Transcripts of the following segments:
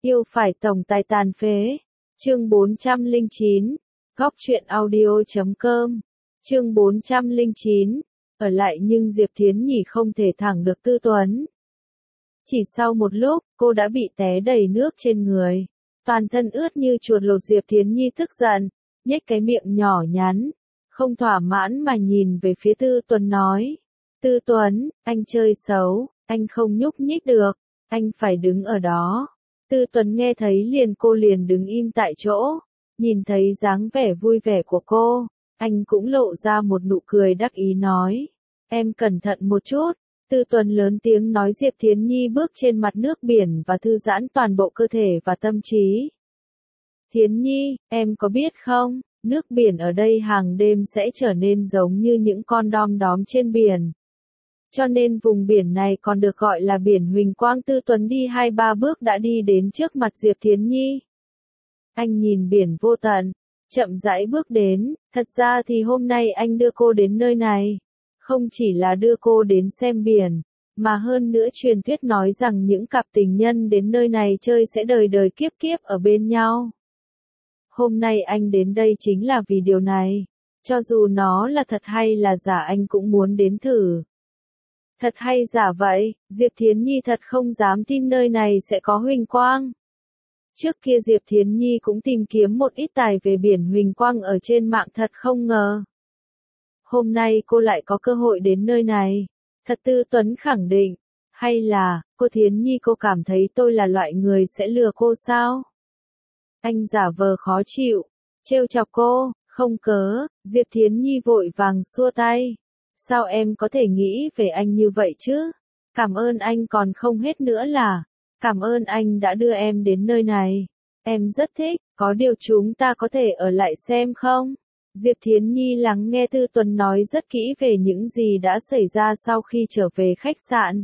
Yêu phải tổng tài tàn phế. Chương 409. Góc truyện audio.com. Chương 409. Ở lại nhưng Diệp Thiến Nhi không thể thẳng được Tư Tuấn. Chỉ sau một lúc, cô đã bị té đầy nước trên người. Toàn thân ướt như chuột lột. Diệp Thiến Nhi tức giận, nhếch cái miệng nhỏ nhắn, không thỏa mãn mà nhìn về phía Tư Tuấn nói. Tư Tuấn, anh chơi xấu, anh không nhúc nhích được, anh phải đứng ở đó. Tư Tuấn nghe thấy cô liền đứng im tại chỗ, nhìn thấy dáng vẻ vui vẻ của cô, anh cũng lộ ra một nụ cười đắc ý nói. Em cẩn thận một chút. Tư Tuấn lớn tiếng nói. Diệp Thiến Nhi bước trên mặt nước biển và thư giãn toàn bộ cơ thể và tâm trí. Thiến Nhi, em có biết không, nước biển ở đây hàng đêm sẽ trở nên giống như những con đom đóm trên biển. Cho nên vùng biển này còn được gọi là biển huỳnh quang. Tư Tuấn đi 2-3 bước đã đi đến trước mặt Diệp Thiến Nhi. Anh nhìn biển vô tận, chậm rãi bước đến. Thật ra thì hôm nay anh đưa cô đến nơi này, không chỉ là đưa cô đến xem biển, mà hơn nữa truyền thuyết nói rằng những cặp tình nhân đến nơi này chơi sẽ đời đời kiếp kiếp ở bên nhau. Hôm nay anh đến đây chính là vì điều này. Cho dù nó là thật hay là giả anh cũng muốn đến thử. Thật hay giả vậy? Diệp Thiến Nhi thật không dám tin nơi này sẽ có huỳnh quang. Trước kia Diệp Thiến Nhi cũng tìm kiếm một ít tài về biển huỳnh quang ở trên mạng, thật không ngờ. Hôm nay cô lại có cơ hội đến nơi này. Thật. Tư Tuấn khẳng định. Hay là, cô Thiến Nhi, cô cảm thấy tôi là loại người sẽ lừa cô sao? Anh giả vờ khó chịu, trêu chọc cô. Không cớ. Diệp Thiến Nhi vội vàng xua tay. Sao em có thể nghĩ về anh như vậy chứ? Cảm ơn anh còn không hết nữa là. Cảm ơn anh đã đưa em đến nơi này. Em rất thích, có điều chúng ta có thể ở lại xem không? Diệp Thiến Nhi lắng nghe Tư Tuấn nói rất kỹ về những gì đã xảy ra sau khi trở về khách sạn.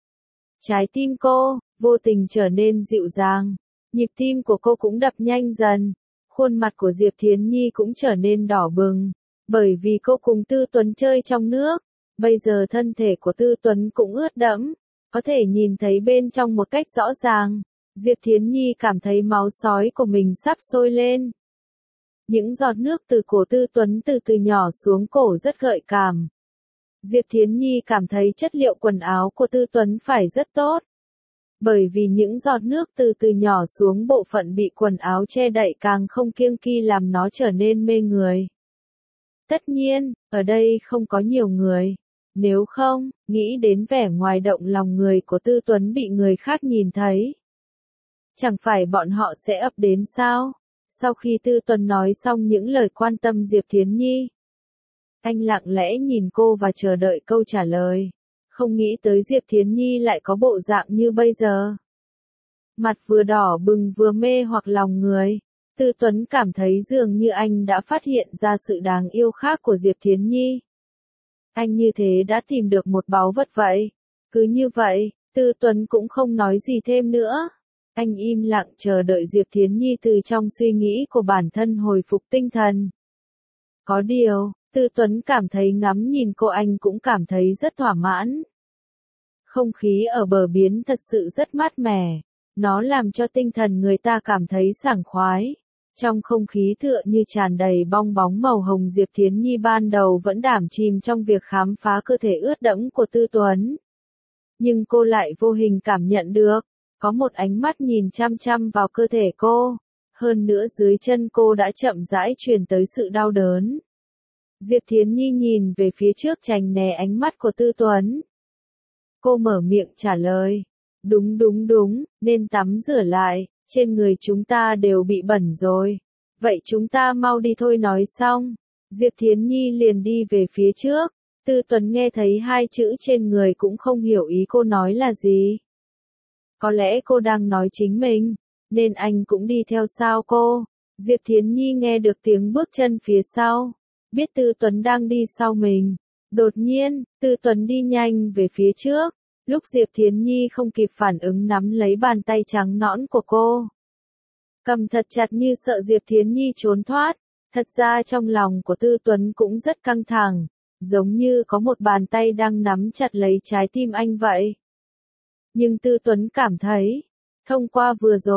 Trái tim cô, vô tình trở nên dịu dàng. Nhịp tim của cô cũng đập nhanh dần. Khuôn mặt của Diệp Thiến Nhi cũng trở nên đỏ bừng. Bởi vì cô cùng Tư Tuấn chơi trong nước. Bây giờ thân thể của Tư Tuấn cũng ướt đẫm. Có thể nhìn thấy bên trong một cách rõ ràng. Diệp Thiến Nhi cảm thấy máu sói của mình sắp sôi lên. Những giọt nước từ cổ Tư Tuấn từ từ nhỏ xuống cổ rất gợi cảm. Diệp Thiến Nhi cảm thấy chất liệu quần áo của Tư Tuấn phải rất tốt. Bởi vì những giọt nước từ từ nhỏ xuống bộ phận bị quần áo che đậy càng không kiêng kỵ làm nó trở nên mê người. Tất nhiên, ở đây không có nhiều người. Nếu không, nghĩ đến vẻ ngoài động lòng người của Tư Tuấn bị người khác nhìn thấy. Chẳng phải bọn họ sẽ ập đến sao? Sau khi Tư Tuấn nói xong những lời quan tâm Diệp Thiến Nhi, anh lặng lẽ nhìn cô và chờ đợi câu trả lời. Không nghĩ tới Diệp Thiến Nhi lại có bộ dạng như bây giờ. Mặt vừa đỏ bừng vừa mê hoặc lòng người. Tư Tuấn cảm thấy dường như anh đã phát hiện ra sự đáng yêu khác của Diệp Thiến Nhi. Anh như thế đã tìm được một báu vật vậy. Cứ như vậy, Tư Tuấn cũng không nói gì thêm nữa. Anh im lặng chờ đợi Diệp Thiến Nhi từ trong suy nghĩ của bản thân hồi phục tinh thần. Có điều, Tư Tuấn cảm thấy ngắm nhìn cô anh cũng cảm thấy rất thỏa mãn. Không khí ở bờ biển thật sự rất mát mẻ. Nó làm cho tinh thần người ta cảm thấy sảng khoái. Trong không khí tựa như tràn đầy bong bóng màu hồng. Diệp Thiến Nhi ban đầu vẫn đắm chìm trong việc khám phá cơ thể ướt đẫm của Tư Tuấn. Nhưng cô lại vô hình cảm nhận được, có một ánh mắt nhìn chăm chăm vào cơ thể cô. Hơn nữa dưới chân cô đã chậm rãi truyền tới sự đau đớn. Diệp Thiến Nhi nhìn về phía trước tránh né ánh mắt của Tư Tuấn. Cô mở miệng trả lời. Đúng, nên tắm rửa lại, trên người chúng ta đều bị bẩn rồi. Vậy chúng ta mau đi thôi. Nói xong, Diệp Thiến Nhi liền đi về phía trước. Tư Tuấn nghe thấy hai chữ trên người cũng không hiểu ý cô nói là gì. Có lẽ cô đang nói chính mình, nên anh cũng đi theo sau cô. Diệp Thiến Nhi nghe được tiếng bước chân phía sau, biết Tư Tuấn đang đi sau mình. Đột nhiên, Tư Tuấn đi nhanh về phía trước. Lúc Diệp Thiến Nhi không kịp phản ứng nắm lấy bàn tay trắng nõn của cô. Cầm thật chặt như sợ Diệp Thiến Nhi trốn thoát. Thật ra trong lòng của Tư Tuấn cũng rất căng thẳng, giống như có một bàn tay đang nắm chặt lấy trái tim anh vậy. Nhưng Tư Tuấn cảm thấy, thông qua vừa rồi,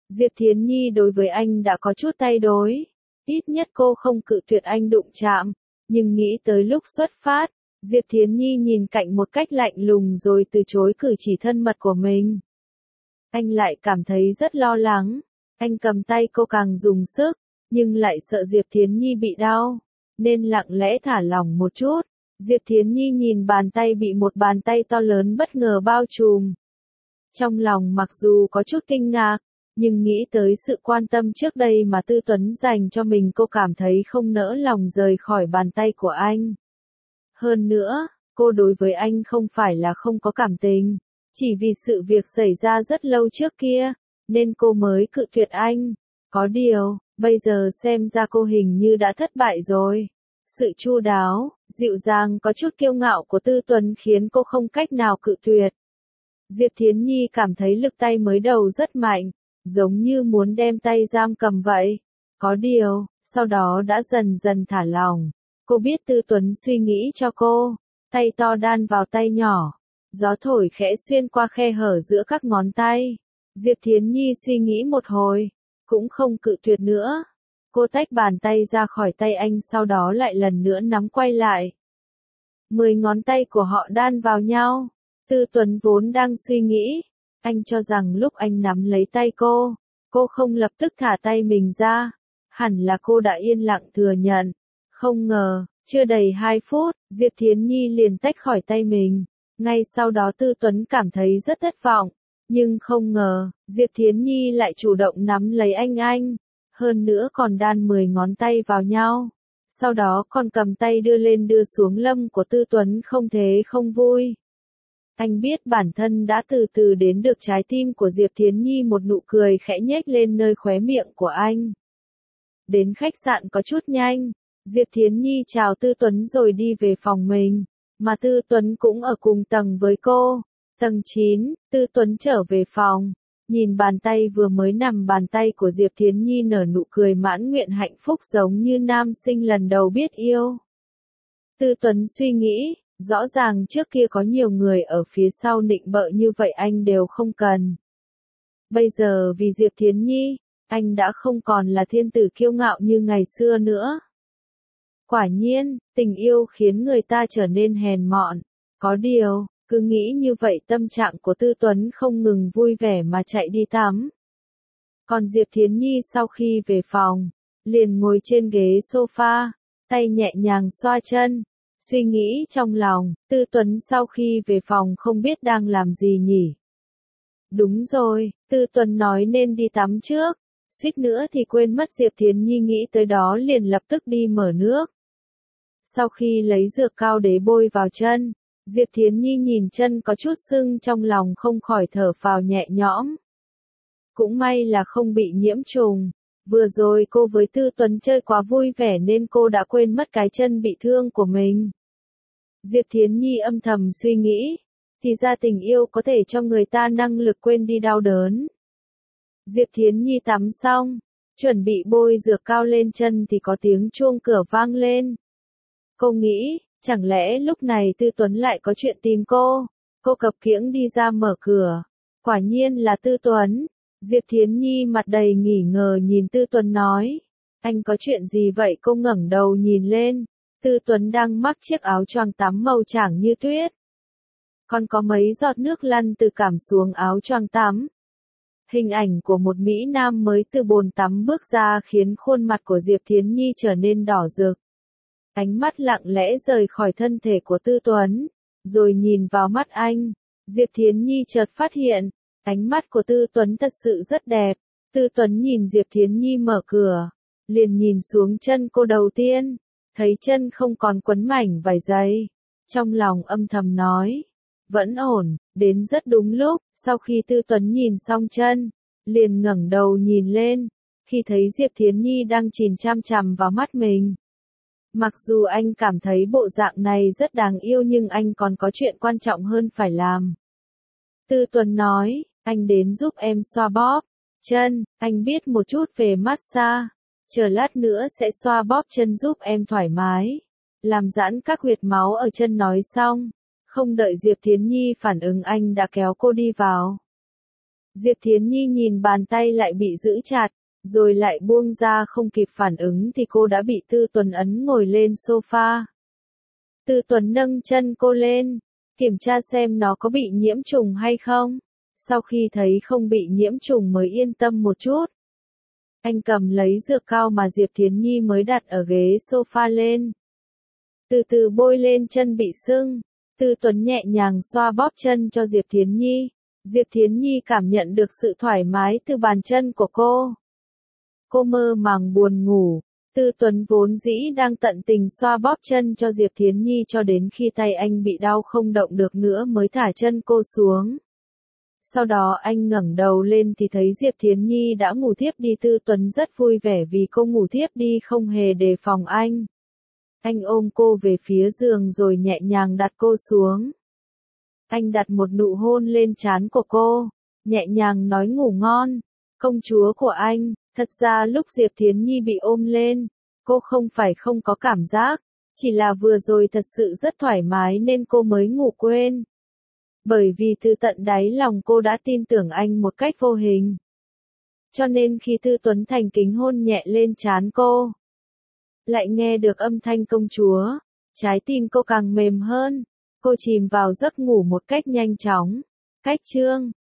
Diệp Thiến Nhi đối với anh đã có chút thay đổi. Ít nhất cô không cự tuyệt anh đụng chạm. Nhưng nghĩ tới lúc xuất phát, Diệp Thiến Nhi nhìn cạnh một cách lạnh lùng rồi từ chối cử chỉ thân mật của mình. Anh lại cảm thấy rất lo lắng. Anh cầm tay cô càng dùng sức, nhưng lại sợ Diệp Thiến Nhi bị đau, nên lặng lẽ thả lỏng một chút. Diệp Thiến Nhi nhìn bàn tay bị một bàn tay to lớn bất ngờ bao trùm. Trong lòng mặc dù có chút kinh ngạc, nhưng nghĩ tới sự quan tâm trước đây mà Tư Tuấn dành cho mình, cô cảm thấy không nỡ lòng rời khỏi bàn tay của anh. Hơn nữa, cô đối với anh không phải là không có cảm tình, chỉ vì sự việc xảy ra rất lâu trước kia, nên cô mới cự tuyệt anh. Có điều, bây giờ xem ra cô hình như đã thất bại rồi. Sự chu đáo, dịu dàng có chút kiêu ngạo của Tư Tuấn khiến cô không cách nào cự tuyệt. Diệp Thiến Nhi cảm thấy lực tay mới đầu rất mạnh, giống như muốn đem tay giam cầm vậy. Có điều, sau đó đã dần dần thả lỏng. Cô biết Tư Tuấn suy nghĩ cho cô. Tay to đan vào tay nhỏ. Gió thổi khẽ xuyên qua khe hở giữa các ngón tay. Diệp Thiến Nhi suy nghĩ một hồi, cũng không cự tuyệt nữa. Cô tách bàn tay ra khỏi tay anh, sau đó lại lần nữa nắm quay lại. 10 ngón tay của họ đan vào nhau. Tư Tuấn vốn đang suy nghĩ. Anh cho rằng lúc anh nắm lấy tay cô không lập tức thả tay mình ra. Hẳn là cô đã yên lặng thừa nhận. Không ngờ, chưa đầy 2 phút, Diệp Thiến Nhi liền tách khỏi tay mình. Ngay sau đó Tư Tuấn cảm thấy rất thất vọng. Nhưng không ngờ, Diệp Thiến Nhi lại chủ động nắm lấy anh. Hơn nữa còn đan 10 ngón tay vào nhau. Sau đó còn cầm tay đưa lên đưa xuống lưng của Tư Tuấn không thế không vui. Anh biết bản thân đã từ từ đến được trái tim của Diệp Thiến Nhi, một nụ cười khẽ nhếch lên nơi khóe miệng của anh. Đến khách sạn có chút nhanh, Diệp Thiến Nhi chào Tư Tuấn rồi đi về phòng mình, mà Tư Tuấn cũng ở cùng tầng với cô. Tầng 9, Tư Tuấn trở về phòng, nhìn bàn tay vừa mới nằm bàn tay của Diệp Thiến Nhi nở nụ cười mãn nguyện hạnh phúc giống như nam sinh lần đầu biết yêu. Tư Tuấn suy nghĩ, rõ ràng trước kia có nhiều người ở phía sau nịnh bợ như vậy anh đều không cần. Bây giờ vì Diệp Thiến Nhi, anh đã không còn là thiên tử kiêu ngạo như ngày xưa nữa. Quả nhiên, tình yêu khiến người ta trở nên hèn mọn. Có điều, cứ nghĩ như vậy tâm trạng của Tư Tuấn không ngừng vui vẻ mà chạy đi tắm. Còn Diệp Thiến Nhi sau khi về phòng, liền ngồi trên ghế sofa, tay nhẹ nhàng xoa chân. Suy nghĩ trong lòng, Tư Tuấn sau khi về phòng không biết đang làm gì nhỉ. Đúng rồi, Tư Tuấn nói nên đi tắm trước. Suýt nữa thì quên mất. Diệp Thiến Nhi nghĩ tới đó liền lập tức đi mở nước. Sau khi lấy dược cao đế bôi vào chân, Diệp Thiến Nhi nhìn chân có chút sưng, trong lòng không khỏi thở phào nhẹ nhõm. Cũng may là không bị nhiễm trùng. Vừa rồi cô với Tư Tuấn chơi quá vui vẻ nên cô đã quên mất cái chân bị thương của mình. Diệp Thiến Nhi âm thầm suy nghĩ, thì ra tình yêu có thể cho người ta năng lực quên đi đau đớn. Diệp Thiến Nhi tắm xong, chuẩn bị bôi dược cao lên chân thì có tiếng chuông cửa vang lên. Cô nghĩ, chẳng lẽ lúc này Tư Tuấn lại có chuyện tìm cô? Cô cập kiễng đi ra mở cửa. Quả nhiên là Tư Tuấn. Diệp Thiến Nhi mặt đầy nghi ngờ nhìn Tư Tuấn nói. Anh có chuyện gì vậy? Cô ngẩng đầu nhìn lên. Tư Tuấn đang mặc chiếc áo choàng tắm màu trắng như tuyết. Còn có mấy giọt nước lăn từ cảm xuống áo choàng tắm. Hình ảnh của một Mỹ Nam mới từ bồn tắm bước ra khiến khuôn mặt của Diệp Thiến Nhi trở nên đỏ rực. Ánh mắt lặng lẽ rời khỏi thân thể của Tư Tuấn, rồi nhìn vào mắt anh. Diệp Thiến Nhi chợt phát hiện, ánh mắt của Tư Tuấn thật sự rất đẹp. Tư Tuấn nhìn Diệp Thiến Nhi mở cửa, liền nhìn xuống chân cô đầu tiên, thấy chân không còn quấn mảnh vải dày. Trong lòng âm thầm nói, vẫn ổn, đến rất đúng lúc. Sau khi Tư Tuấn nhìn xong chân, liền ngẩng đầu nhìn lên, khi thấy Diệp Thiến Nhi đang nhìn chằm chằm vào mắt mình. Mặc dù anh cảm thấy bộ dạng này rất đáng yêu nhưng anh còn có chuyện quan trọng hơn phải làm. Tư Tuấn nói, anh đến giúp em xoa bóp chân, anh biết một chút về massage, chờ lát nữa sẽ xoa bóp chân giúp em thoải mái, làm giãn các huyệt máu ở chân. Nói xong, không đợi Diệp Thiến Nhi phản ứng anh đã kéo cô đi vào. Diệp Thiến Nhi nhìn bàn tay lại bị giữ chặt, rồi lại buông ra, không kịp phản ứng thì cô đã bị Tư Tuấn ấn ngồi lên sofa. Tư Tuấn nâng chân cô lên, kiểm tra xem nó có bị nhiễm trùng hay không. Sau khi thấy không bị nhiễm trùng mới yên tâm một chút. Anh cầm lấy dược cao mà Diệp Thiến Nhi mới đặt ở ghế sofa lên. Từ từ bôi lên chân bị sưng. Tư Tuấn nhẹ nhàng xoa bóp chân cho Diệp Thiến Nhi. Diệp Thiến Nhi cảm nhận được sự thoải mái từ bàn chân của cô. Cô mơ màng buồn ngủ. Tư Tuấn vốn dĩ đang tận tình xoa bóp chân cho Diệp Thiến Nhi cho đến khi tay anh bị đau không động được nữa mới thả chân cô xuống. Sau đó anh ngẩng đầu lên thì thấy Diệp Thiến Nhi đã ngủ thiếp đi. Tư Tuấn rất vui vẻ vì cô ngủ thiếp đi không hề đề phòng anh. Anh ôm cô về phía giường rồi nhẹ nhàng đặt cô xuống. Anh đặt một nụ hôn lên trán của cô, nhẹ nhàng nói ngủ ngon, công chúa của anh. Thật ra lúc Diệp Thiến Nhi bị ôm lên, cô không phải không có cảm giác, chỉ là vừa rồi thật sự rất thoải mái nên cô mới ngủ quên. Bởi vì từ tận đáy lòng cô đã tin tưởng anh một cách vô hình. Cho nên khi Tư Tuấn thành kính hôn nhẹ lên trán cô, lại nghe được âm thanh công chúa, trái tim cô càng mềm hơn. Cô chìm vào giấc ngủ một cách nhanh chóng. Cách chương